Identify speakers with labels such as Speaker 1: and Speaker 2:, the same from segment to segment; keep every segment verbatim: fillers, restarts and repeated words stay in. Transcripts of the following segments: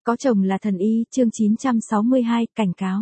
Speaker 1: Có chồng là thần y, chương chín trăm sáu mươi hai, cảnh cáo.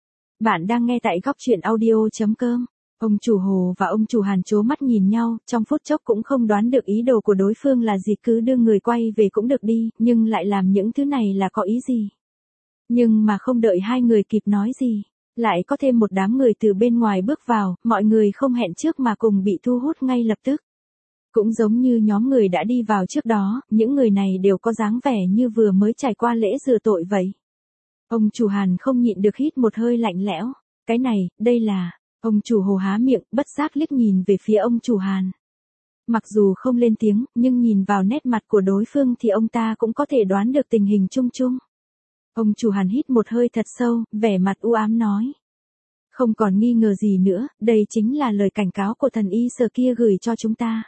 Speaker 1: Bạn đang nghe tại góc truyện audio.com. Ông chủ Hồ và ông chủ Hàn trố mắt nhìn nhau, trong phút chốc cũng không đoán được ý đồ của đối phương là gì, cứ đưa người quay về cũng được đi, nhưng lại làm những thứ này là có ý gì. Nhưng mà không đợi hai người kịp nói gì, lại có thêm một đám người từ bên ngoài bước vào, mọi người không hẹn trước mà cùng bị thu hút ngay lập tức. Cũng giống như nhóm người đã đi vào trước đó, những người này đều có dáng vẻ như vừa mới trải qua lễ rửa tội vậy. Ông chủ Hàn không nhịn được hít một hơi lạnh lẽo. Cái này, đây là... Ông chủ Hồ há miệng, bất giác liếc nhìn về phía ông chủ Hàn. Mặc dù không lên tiếng, nhưng nhìn vào nét mặt của đối phương thì ông ta cũng có thể đoán được tình hình chung chung. Ông chủ Hàn hít một hơi thật sâu, vẻ mặt u ám nói. Không còn nghi ngờ gì nữa, đây chính là lời cảnh cáo của thần y Sở kia gửi cho chúng ta.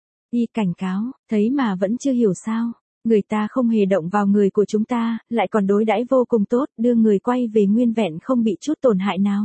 Speaker 1: Y cảnh cáo, thấy mà vẫn chưa hiểu sao, người ta không hề động vào người của chúng ta, lại còn đối đãi vô cùng tốt, đưa người quay về nguyên vẹn không bị chút tổn hại nào.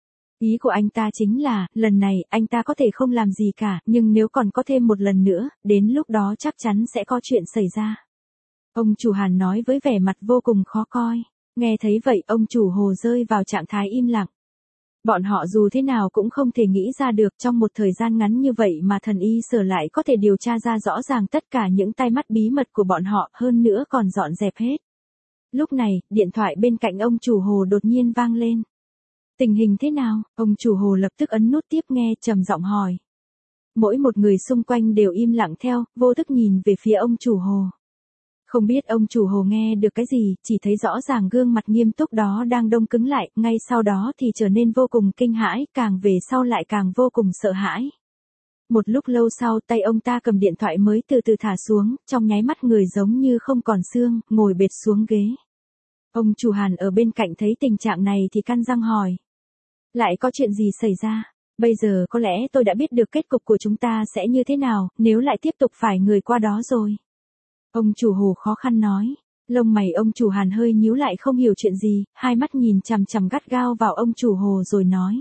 Speaker 1: Ý của anh ta chính là, lần này, anh ta có thể không làm gì cả, nhưng nếu còn có thêm một lần nữa, đến lúc đó chắc chắn sẽ có chuyện xảy ra. Ông chủ Hàn nói với vẻ mặt vô cùng khó coi. Nghe thấy vậy, ông chủ Hồ rơi vào trạng thái im lặng. Bọn họ dù thế nào cũng không thể nghĩ ra được trong một thời gian ngắn như vậy mà thần y Sở lại có thể điều tra ra rõ ràng tất cả những tai mắt bí mật của bọn họ, hơn nữa còn dọn dẹp hết. Lúc này, điện thoại bên cạnh ông chủ Hồ đột nhiên vang lên. Tình hình thế nào? Ông chủ Hồ lập tức ấn nút tiếp nghe, trầm giọng hỏi. Mỗi một người xung quanh đều im lặng theo, vô thức nhìn về phía ông chủ Hồ. Không biết ông chủ Hồ nghe được cái gì, chỉ thấy rõ ràng gương mặt nghiêm túc đó đang đông cứng lại, ngay sau đó thì trở nên vô cùng kinh hãi, càng về sau lại càng vô cùng sợ hãi. Một lúc lâu sau, tay ông ta cầm điện thoại mới từ từ thả xuống, trong nháy mắt người giống như không còn xương, ngồi bệt xuống ghế. Ông chủ Hàn ở bên cạnh thấy tình trạng này thì căn răng hỏi. Lại có chuyện gì xảy ra? Bây giờ có lẽ tôi đã biết được kết cục của chúng ta sẽ như thế nào, nếu lại tiếp tục phải người qua đó rồi. Ông chủ Hồ khó khăn nói. Lông mày ông chủ Hàn hơi nhíu lại không hiểu chuyện gì, hai mắt nhìn chằm chằm gắt gao vào ông chủ Hồ rồi nói.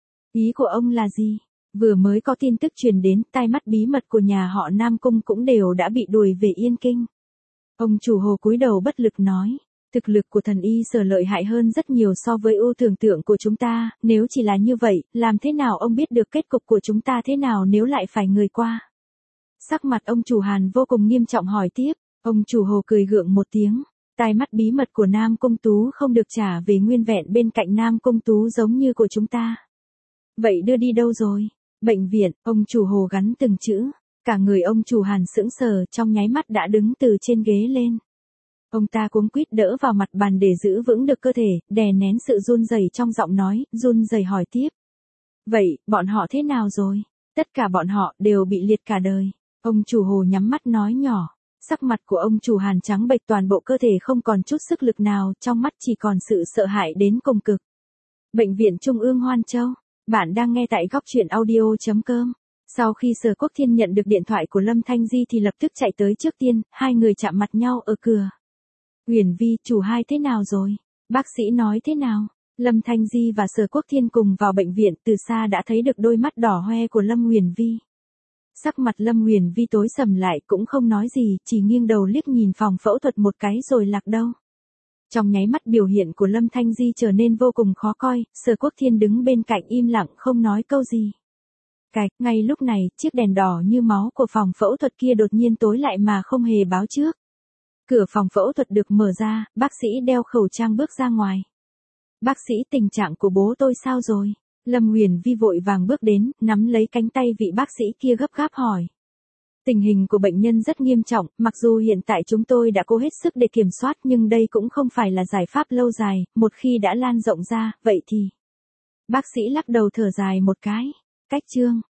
Speaker 1: Ý của ông là gì? Vừa mới có tin tức truyền đến, tai mắt bí mật của nhà họ Nam Cung cũng đều đã bị đuổi về Yên Kinh. Ông chủ Hồ cúi đầu bất lực nói. Thực lực của thần y Sở lợi hại hơn rất nhiều so với ưu tưởng tượng của chúng ta, nếu chỉ là như vậy, làm thế nào ông biết được kết cục của chúng ta thế nào nếu lại phải người qua? Sắc mặt ông chủ Hàn vô cùng nghiêm trọng hỏi tiếp, ông chủ Hồ cười gượng một tiếng, tai mắt bí mật của Nam Cung Tú không được trả về nguyên vẹn bên cạnh Nam Cung Tú giống như của chúng ta. Vậy đưa đi đâu rồi? Bệnh viện, ông chủ Hồ gắn từng chữ, cả người ông chủ Hàn sững sờ trong nháy mắt đã đứng từ trên ghế lên. Ông ta cuống quýt đỡ vào mặt bàn để giữ vững được cơ thể, đè nén sự run rẩy trong giọng nói, run rẩy hỏi tiếp. Vậy, bọn họ thế nào rồi? Tất cả bọn họ đều bị liệt cả đời. Ông chủ Hồ nhắm mắt nói nhỏ. Sắc mặt của ông chủ Hàn trắng bệch, toàn bộ cơ thể không còn chút sức lực nào, trong mắt chỉ còn sự sợ hãi đến cùng cực. Bệnh viện Trung ương Hoan Châu. Bạn đang nghe tại góc truyện audio.com. Sau khi Sở Quốc Thiên nhận được điện thoại của Lâm Thanh Di thì lập tức chạy tới trước tiên, hai người chạm mặt nhau ở cửa. Huyền Vi, chủ hai thế nào rồi? Bác sĩ nói thế nào? Lâm Thanh Di và Sở Quốc Thiên cùng vào bệnh viện, từ xa đã thấy được đôi mắt đỏ hoe của Lâm Huyền Vi. Sắc mặt Lâm Huyền Vi tối sầm lại, cũng không nói gì, chỉ nghiêng đầu liếc nhìn phòng phẫu thuật một cái rồi lạc đâu. Trong nháy mắt biểu hiện của Lâm Thanh Di trở nên vô cùng khó coi, Sở Quốc Thiên đứng bên cạnh im lặng không nói câu gì. Cạch, ngay lúc này, chiếc đèn đỏ như máu của phòng phẫu thuật kia đột nhiên tối lại mà không hề báo trước. Cửa phòng phẫu thuật được mở ra, bác sĩ đeo khẩu trang bước ra ngoài. Bác sĩ, tình trạng của bố tôi sao rồi? Lâm Huyền Vi vội vàng bước đến, nắm lấy cánh tay vị bác sĩ kia gấp gáp hỏi. Tình hình của bệnh nhân rất nghiêm trọng, mặc dù hiện tại chúng tôi đã cố hết sức để kiểm soát nhưng đây cũng không phải là giải pháp lâu dài, một khi đã lan rộng ra, vậy thì... Bác sĩ lắc đầu thở dài một cái. Cách chương,